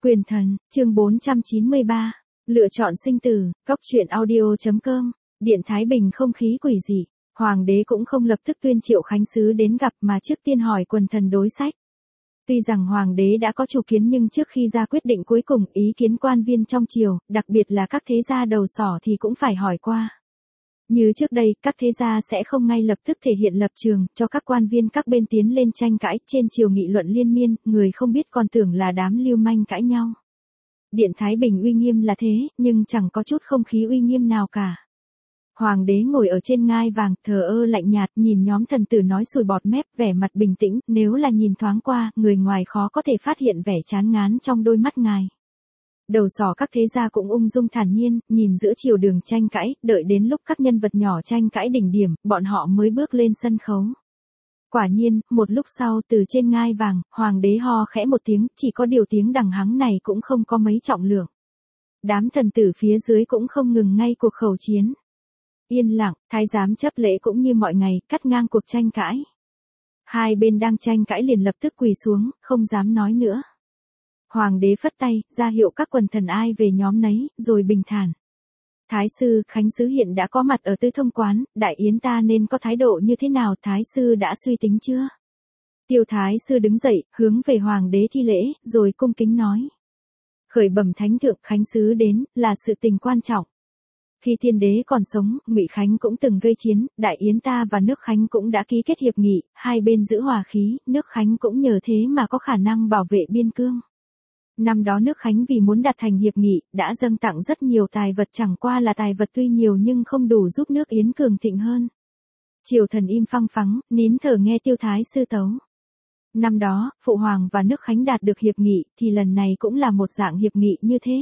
Quyền thần, chương 493. Lựa chọn sinh tử, góc truyện audio.com. Điện Thái Bình không khí quỷ dị. Hoàng đế cũng không lập tức tuyên triệu khánh sứ đến gặp mà trước tiên hỏi quần thần đối sách. Tuy rằng hoàng đế đã có chủ kiến nhưng trước khi ra quyết định cuối cùng ý kiến quan viên trong triều, đặc biệt là các thế gia đầu sỏ thì cũng phải hỏi qua. Như trước đây, các thế gia sẽ không ngay lập tức thể hiện lập trường, cho các quan viên các bên tiến lên tranh cãi, trên triều nghị luận liên miên, người không biết còn tưởng là đám lưu manh cãi nhau. Điện Thái Bình uy nghiêm là thế, nhưng chẳng có chút không khí uy nghiêm nào cả. Hoàng đế ngồi ở trên ngai vàng, thờ ơ lạnh nhạt, nhìn nhóm thần tử nói sùi bọt mép, vẻ mặt bình tĩnh, nếu là nhìn thoáng qua, người ngoài khó có thể phát hiện vẻ chán ngán trong đôi mắt ngài. Đầu sỏ các thế gia cũng ung dung thản nhiên, nhìn giữa triều đường tranh cãi, đợi đến lúc các nhân vật nhỏ tranh cãi đỉnh điểm, bọn họ mới bước lên sân khấu. Quả nhiên, một lúc sau từ trên ngai vàng, hoàng đế ho khẽ một tiếng, chỉ có điều tiếng đằng hắng này cũng không có mấy trọng lượng. Đám thần tử phía dưới cũng không ngừng ngay cuộc khẩu chiến. Yên lặng, thái giám chấp lễ cũng như mọi ngày, cắt ngang cuộc tranh cãi. Hai bên đang tranh cãi liền lập tức quỳ xuống, không dám nói nữa. Hoàng đế phất tay, ra hiệu các quần thần ai về nhóm nấy, rồi bình thản. Thái sư, khánh sứ hiện đã có mặt ở Tư Thông quán, đại yến ta nên có thái độ như thế nào, thái sư đã suy tính chưa? Tiêu thái sư đứng dậy, hướng về hoàng đế thi lễ, rồi cung kính nói. Khởi bẩm thánh thượng, khánh sứ đến, là sự tình quan trọng. Khi tiên đế còn sống, Ngụy Khánh cũng từng gây chiến, đại yến ta và nước Khánh cũng đã ký kết hiệp nghị, hai bên giữ hòa khí, nước Khánh cũng nhờ thế mà có khả năng bảo vệ biên cương. Năm đó nước Khánh vì muốn đạt thành hiệp nghị, đã dâng tặng rất nhiều tài vật, chẳng qua là tài vật tuy nhiều nhưng không đủ giúp nước Yến cường thịnh hơn. Triều thần im phăng phắng, nín thở nghe Tiêu thái sư tấu. Năm đó, Phụ Hoàng và nước Khánh đạt được hiệp nghị, thì lần này cũng là một dạng hiệp nghị như thế.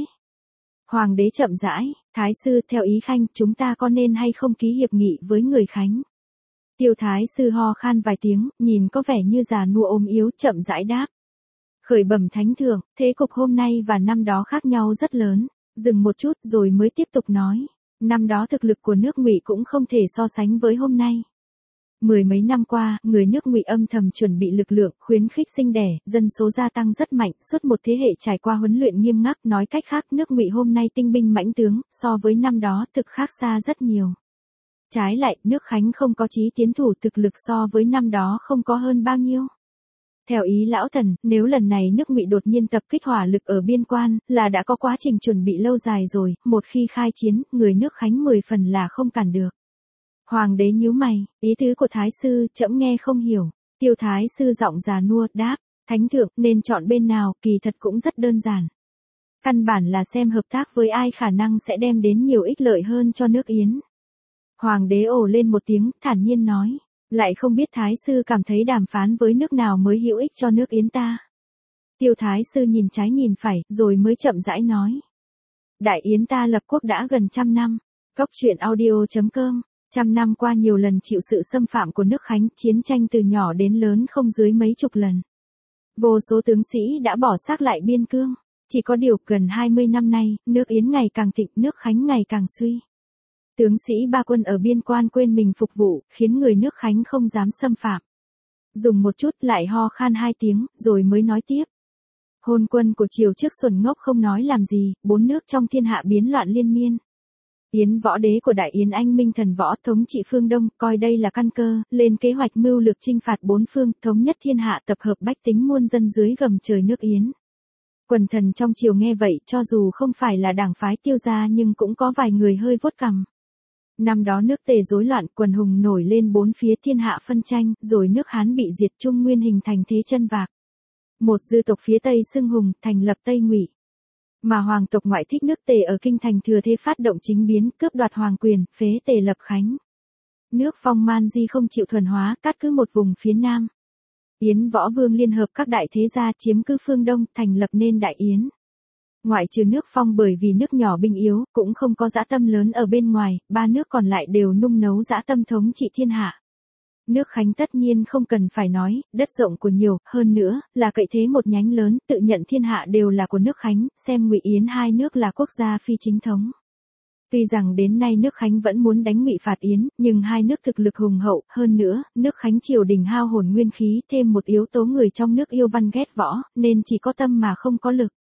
Hoàng đế chậm rãi, thái sư, theo ý khanh, chúng ta có nên hay không ký hiệp nghị với người Khánh? Tiêu thái sư ho khan vài tiếng, nhìn có vẻ như già nua ốm yếu, chậm rãi đáp. Khởi bẩm thánh thượng, thế cục hôm nay và năm đó khác nhau rất lớn. Dừng một chút rồi mới tiếp tục nói. Năm đó thực lực của nước Ngụy cũng không thể so sánh với hôm nay. Mười mấy năm qua, người nước Ngụy âm thầm chuẩn bị lực lượng, khuyến khích sinh đẻ, dân số gia tăng rất mạnh, suốt một thế hệ trải qua huấn luyện nghiêm ngặt, nói cách khác, nước Ngụy hôm nay tinh binh mãnh tướng, so với năm đó thực khác xa rất nhiều. Trái lại, nước Khánh không có chí tiến thủ, thực lực so với năm đó không có hơn bao nhiêu. Theo ý lão thần, nếu lần này nước Ngụy đột nhiên tập kích hỏa lực ở biên quan, là đã có quá trình chuẩn bị lâu dài rồi, một khi khai chiến, người nước Khánh 10 phần là không cản được. Hoàng đế nhíu mày, ý tứ của thái sư, trẫm nghe không hiểu. Tiêu thái sư giọng già nua, đáp, thánh thượng, nên chọn bên nào, kỳ thật cũng rất đơn giản. Căn bản là xem hợp tác với ai khả năng sẽ đem đến nhiều ích lợi hơn cho nước Yến. Hoàng đế ồ lên một tiếng, thản nhiên nói. Lại không biết thái sư cảm thấy đàm phán với nước nào mới hữu ích cho nước Yến ta. Tiêu thái sư nhìn trái nhìn phải, rồi mới chậm rãi nói. Đại yến ta lập quốc đã gần 100 năm. Góc truyện audio.com. 100 năm qua nhiều lần chịu sự xâm phạm của nước Khánh, chiến tranh từ nhỏ đến lớn không dưới mấy chục lần. Vô số tướng sĩ đã bỏ xác lại biên cương. Chỉ có điều gần 20 năm nay, nước Yến ngày càng thịnh, nước Khánh ngày càng suy. Tướng sĩ ba quân ở biên quan quên mình phục vụ, khiến người nước Khánh không dám xâm phạm. Dùng một chút lại ho khan 2 tiếng, rồi mới nói tiếp. Hôn quân của triều trước xuẩn ngốc không nói làm gì, 4 nước trong thiên hạ biến loạn liên miên. Yến võ đế của Đại Yến Anh Minh thần võ thống trị phương Đông, coi đây là căn cơ, lên kế hoạch mưu lược chinh phạt 4 phương, thống nhất thiên hạ, tập hợp bách tính muôn dân dưới gầm trời nước Yến. Quần thần trong triều nghe vậy, cho dù không phải là đảng phái Tiêu gia nhưng cũng có vài người hơi vuốt cằm. Năm đó nước Tề rối loạn, quần hùng nổi lên bốn phía, thiên hạ phân tranh, rồi nước Hán bị diệt, Trung Nguyên hình thành thế chân vạc. Một dư tộc phía Tây xưng hùng, thành lập Tây Ngụy. Mà hoàng tộc ngoại thích nước Tề ở kinh thành thừa thế phát động chính biến, cướp đoạt hoàng quyền, phế Tề lập Khánh. Nước Phong Man Di không chịu thuần hóa, cắt cứ một vùng phía Nam. Yến Võ Vương liên hợp các đại thế gia chiếm cứ phương Đông, thành lập nên Đại Yến. Ngoại trừ nước Phong bởi vì nước nhỏ binh yếu, cũng không có dã tâm lớn ở bên ngoài, 3 nước còn lại đều nung nấu dã tâm thống trị thiên hạ. Nước Khánh tất nhiên không cần phải nói, đất rộng của nhiều, hơn nữa, là cậy thế một nhánh lớn, tự nhận thiên hạ đều là của nước Khánh, xem Ngụy Yến hai nước là quốc gia phi chính thống. Tuy rằng đến nay nước Khánh vẫn muốn đánh Ngụy phạt Yến, nhưng hai nước thực lực hùng hậu, hơn nữa, nước Khánh triều đình hao hồn nguyên khí, thêm một yếu tố người trong nước yêu văn ghét võ, nên chỉ có tâm mà không có lực.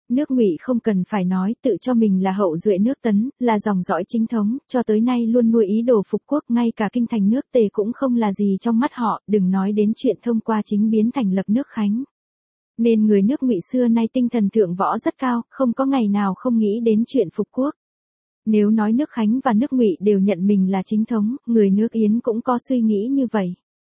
Nước Ngụy không cần phải nói, tự cho mình là hậu duệ nước Tấn, là dòng dõi chính thống, cho tới nay luôn nuôi ý đồ phục quốc, ngay cả kinh thành nước Tề cũng không là gì trong mắt họ, đừng nói đến chuyện thông qua chính biến thành lập nước Khánh. Nên người nước Ngụy xưa nay tinh thần thượng võ rất cao, không có ngày nào không nghĩ đến chuyện phục quốc. Nếu nói nước Khánh và nước Ngụy đều nhận mình là chính thống, người nước Yến cũng có suy nghĩ như vậy.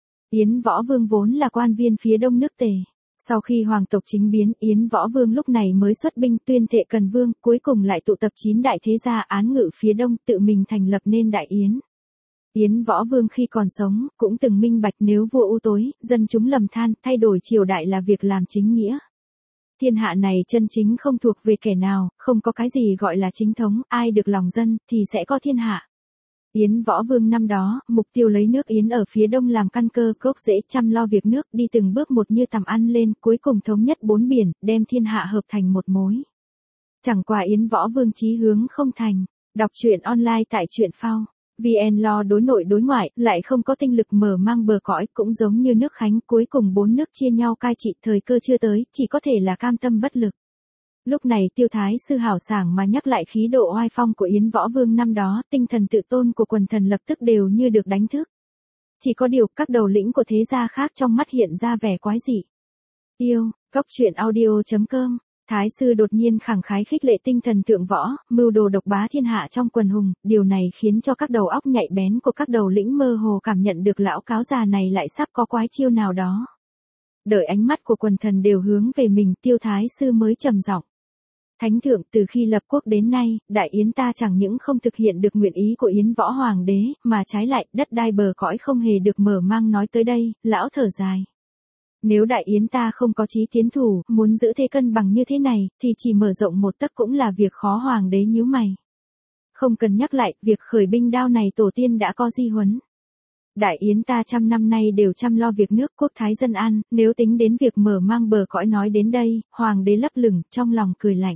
Yến Võ Vương vốn là quan viên phía đông nước Tề. Sau khi hoàng tộc chính biến, Yến Võ Vương lúc này mới xuất binh tuyên thệ Cần Vương, cuối cùng lại tụ tập 9 đại thế gia án ngự phía đông, tự mình thành lập nên Đại Yến. Yến Võ Vương khi còn sống, cũng từng minh bạch nếu vua u tối, dân chúng lầm than, thay đổi triều đại là việc làm chính nghĩa. Thiên hạ này chân chính không thuộc về kẻ nào, không có cái gì gọi là chính thống, ai được lòng dân, thì sẽ có thiên hạ. Yến Võ Vương năm đó, mục tiêu lấy nước Yến ở phía đông làm căn cơ, gốc rễ, chăm lo việc nước, đi từng bước một như tầm ăn lên, cuối cùng thống nhất 4 biển, đem thiên hạ hợp thành một mối. Chẳng qua Yến Võ Vương chí hướng không thành. Đọc truyện online tại truyện phao. VN lo đối nội đối ngoại, lại không có tinh lực mở mang bờ cõi, cũng giống như nước Khánh, cuối cùng 4 nước chia nhau cai trị, thời cơ chưa tới, chỉ có thể là cam tâm bất lực. Lúc này Tiêu Thái Sư hào sảng mà nhắc lại khí độ oai phong của Yến Võ Vương năm đó, tinh thần tự tôn của quần thần lập tức đều như được đánh thức. Chỉ có điều các đầu lĩnh của thế gia khác trong mắt hiện ra vẻ quái dị. Yêu, Cốc truyện audio.com. Thái sư đột nhiên khẳng khái khích lệ tinh thần thượng võ, mưu đồ độc bá thiên hạ trong quần hùng, điều này khiến cho các đầu óc nhạy bén của các đầu lĩnh mơ hồ cảm nhận được lão cáo già này lại sắp có quái chiêu nào đó. Đợi ánh mắt của quần thần đều hướng về mình, Tiêu Thái sư mới trầm giọng. Thánh thượng, từ khi lập quốc đến nay, Đại Yến ta chẳng những không thực hiện được nguyện ý của Yến Võ Hoàng đế, mà trái lại, đất đai bờ cõi không hề được mở mang. Nói tới đây, lão thở dài. Nếu Đại Yến ta không có chí tiến thủ, muốn giữ thế cân bằng như thế này, thì chỉ mở rộng một tấc cũng là việc khó. Hoàng đế nhíu mày. Không cần nhắc lại, việc khởi binh đao này tổ tiên đã có di huấn. Đại Yến ta trăm năm nay đều chăm lo việc nước, quốc thái dân an, nếu tính đến việc mở mang bờ cõi nói đến đây, Hoàng đế lấp lửng, trong lòng cười lạnh.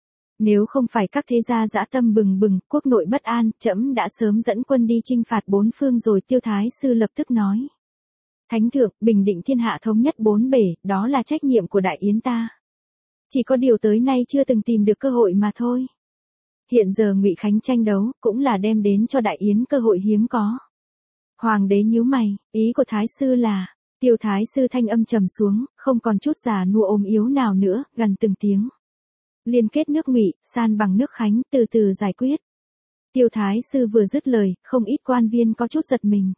Nếu không phải các thế gia dã tâm bừng bừng, quốc nội bất an, trẫm đã sớm dẫn quân đi chinh phạt 4 phương rồi. Tiêu Thái sư lập tức nói. Thánh thượng, bình định thiên hạ thống nhất 4 bể, đó là trách nhiệm của Đại Yến ta. Chỉ có điều tới nay chưa từng tìm được cơ hội mà thôi. Hiện giờ Ngụy Khánh tranh đấu, cũng là đem đến cho Đại Yến cơ hội hiếm có. Hoàng đế nhíu mày, ý của Thái sư là. Tiêu Thái sư thanh âm trầm xuống, không còn chút già nua ốm yếu nào nữa, gần từng tiếng. Liên kết nước Ngụy, san bằng nước Khánh, từ từ giải quyết. Tiêu Thái sư vừa dứt lời, không ít quan viên có chút giật mình.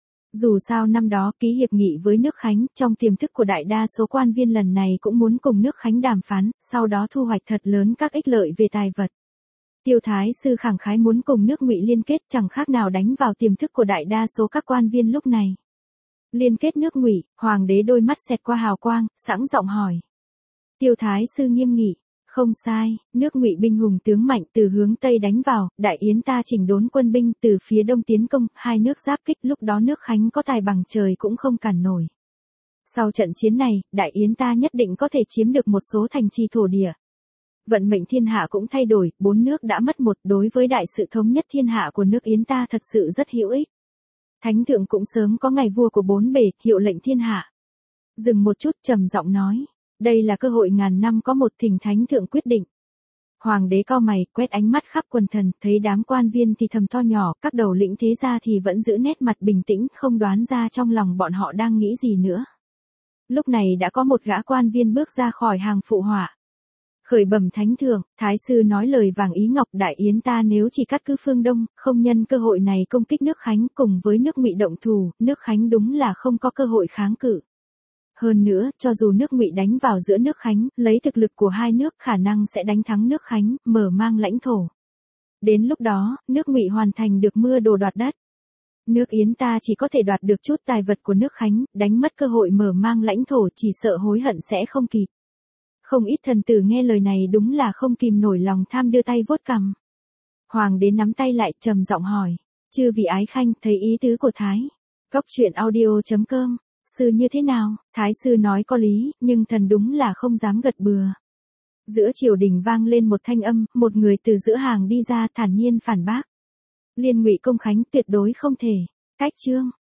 Dù sao năm đó ký hiệp nghị với nước Khánh, trong tiềm thức của đại đa số quan viên lần này cũng muốn cùng nước Khánh đàm phán, sau đó thu hoạch thật lớn các ích lợi về tài vật. Tiêu Thái sư khẳng khái muốn cùng nước Ngụy liên kết, chẳng khác nào đánh vào tiềm thức của đại đa số các quan viên lúc này. Liên kết nước Ngụy, Hoàng đế đôi mắt xẹt qua hào quang, sẵn giọng hỏi. Tiêu Thái sư nghiêm nghị. Không sai, nước Ngụy binh hùng tướng mạnh từ hướng Tây đánh vào, Đại Yến ta chỉnh đốn quân binh từ phía Đông tiến công, hai nước giáp kích, lúc đó nước Khánh có tài bằng trời cũng không cản nổi. Sau trận chiến này, Đại Yến ta nhất định có thể chiếm được một số thành trì thổ địa. Vận mệnh thiên hạ cũng thay đổi, 4 nước đã mất một, đối với đại sự thống nhất thiên hạ của nước Yến ta thật sự rất hữu ích. Thánh thượng cũng sớm có ngày vua của 4 bể, hiệu lệnh thiên hạ. Dừng một chút, trầm giọng nói. Đây là cơ hội ngàn năm có một, thỉnh thánh thượng quyết định. Hoàng đế cau mày, quét ánh mắt khắp quần thần, thấy đám quan viên thì thầm to nhỏ, các đầu lĩnh thế gia thì vẫn giữ nét mặt bình tĩnh, không đoán ra trong lòng bọn họ đang nghĩ gì nữa. Lúc này đã có một gã quan viên bước ra khỏi hàng phụ họa. Khởi bẩm thánh thượng, thái sư nói lời vàng ý ngọc, Đại Yến ta nếu chỉ cắt cứ phương Đông, không nhân cơ hội này công kích nước Khánh cùng với nước Ngụy động thủ, nước Khánh đúng là không có cơ hội kháng cự. Hơn nữa, cho dù nước Ngụy đánh vào giữa nước Khánh, lấy thực lực của hai nước khả năng sẽ đánh thắng nước Khánh, mở mang lãnh thổ. Đến lúc đó, nước Ngụy hoàn thành được mưa đồ đoạt đất. Nước Yến ta chỉ có thể đoạt được chút tài vật của nước Khánh, đánh mất cơ hội mở mang lãnh thổ, chỉ sợ hối hận sẽ không kịp. Không ít thần tử nghe lời này đúng là không kìm nổi lòng tham, đưa tay vuốt cằm. Hoàng đế nắm tay lại, trầm giọng hỏi. Chư vị ái khanh, thấy ý tứ của Thái. Cốc truyện audio.com. Sư như thế nào? Thái sư nói có lý, nhưng thần đúng là không dám gật bừa. Giữa triều đình vang lên một thanh âm, một người từ giữa hàng đi ra thản nhiên phản bác. Liên Ngụy công khánh tuyệt đối không thể. Cách chương.